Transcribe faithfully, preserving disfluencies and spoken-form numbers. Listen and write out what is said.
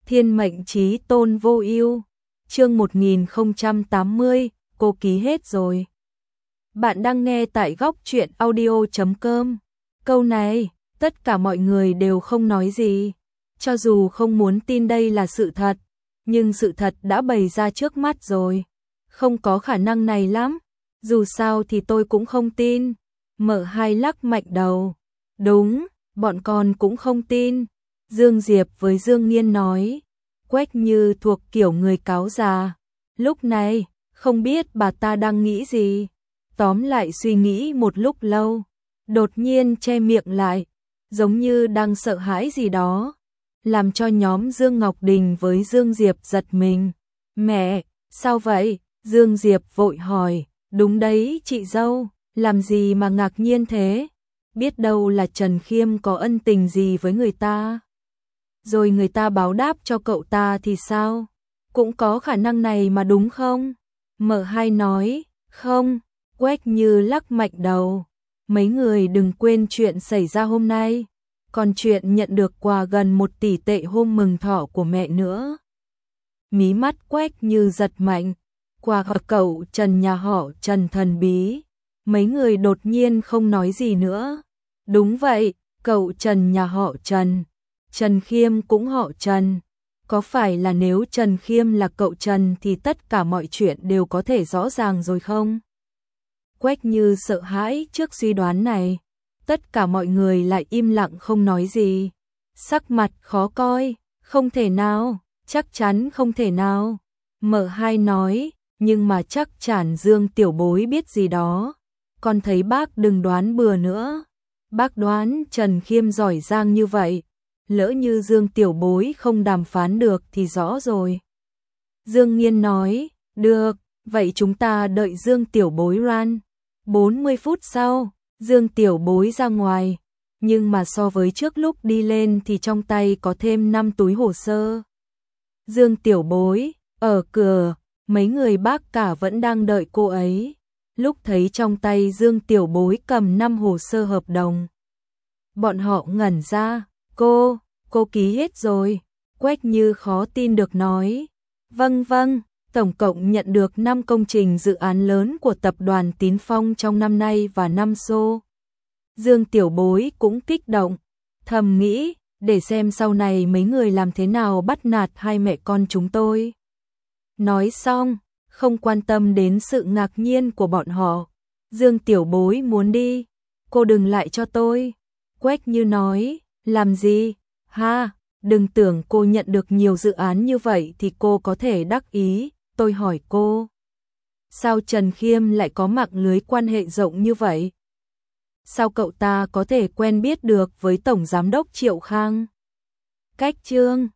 Thiên mệnh chí tôn vô ưu. Chương một nghìn không trăm tám mươi, cô ký hết rồi. Bạn đang nghe tại góc truyện audio chấm com. Câu này, tất cả mọi người đều không nói gì. Cho dù không muốn tin đây là sự thật, nhưng sự thật đã bày ra trước mắt rồi. Không có khả năng này lắm. Dù sao thì tôi cũng không tin. Mở hai lắc mạnh đầu. Đúng, bọn con cũng không tin. Dương Diệp với Dương Nghiên nói. Quách Như thuộc kiểu người cáo già. Lúc này, không biết bà ta đang nghĩ gì. Tóm lại suy nghĩ một lúc lâu. Đột nhiên che miệng lại. Giống như đang sợ hãi gì đó. Làm cho nhóm Dương Ngọc Đình với Dương Diệp giật mình. Mẹ, sao vậy? Dương Diệp vội hỏi. Đúng đấy chị dâu, làm gì mà ngạc nhiên thế? Biết đâu là Trần Khiêm có ân tình gì với người ta. Rồi người ta báo đáp cho cậu ta thì sao? Cũng có khả năng này mà đúng không? Mợ hai nói, không, Quách Như lắc mạnh đầu. Mấy người đừng quên chuyện xảy ra hôm nay. Còn chuyện nhận được quà gần một tỷ tệ hôm mừng thọ của mẹ nữa. Mí mắt Quách Như giật mạnh. Quà của cậu Trần nhà họ Trần thần bí. Mấy người đột nhiên không nói gì nữa. Đúng vậy, cậu Trần nhà họ Trần. Trần Khiêm cũng họ Trần. Có phải là nếu Trần Khiêm là cậu Trần thì tất cả mọi chuyện đều có thể rõ ràng rồi không? Quách Như sợ hãi trước suy đoán này. Tất cả mọi người lại im lặng không nói gì. Sắc mặt khó coi, không thể nào, chắc chắn không thể nào. Mợ hai nói, nhưng mà chắc chắn Dương Tiểu Bối biết gì đó. Con thấy bác đừng đoán bừa nữa. Bác đoán Trần Khiêm giỏi giang như vậy. Lỡ như Dương Tiểu Bối không đàm phán được thì rõ rồi. Dương Nghiên nói, được, vậy chúng ta đợi Dương Tiểu Bối ran. bốn mươi phút sau, Dương Tiểu Bối ra ngoài. Nhưng mà so với trước lúc đi lên thì trong tay có thêm năm túi hồ sơ. Dương Tiểu Bối, ở cửa, mấy người bác cả vẫn đang đợi cô ấy. Lúc thấy trong tay Dương Tiểu Bối cầm năm hồ sơ hợp đồng. Bọn họ ngẩn ra, cô, cô ký hết rồi. Quách Như khó tin được nói. Vâng vâng, tổng cộng nhận được năm công trình dự án lớn của tập đoàn Tín Phong trong năm nay và năm xô. Dương Tiểu Bối cũng kích động, thầm nghĩ, để xem sau này mấy người làm thế nào bắt nạt hai mẹ con chúng tôi. Nói xong, không quan tâm đến sự ngạc nhiên của bọn họ. Dương Tiểu Bối muốn đi, cô đừng lại cho tôi. Quách Như nói, làm gì? Ha, đừng tưởng cô nhận được nhiều dự án như vậy thì cô có thể đắc ý. Tôi hỏi cô, sao Trần Khiêm lại có mạng lưới quan hệ rộng như vậy? Sao cậu ta có thể quen biết được với Tổng Giám đốc Triệu Khang? Cách chương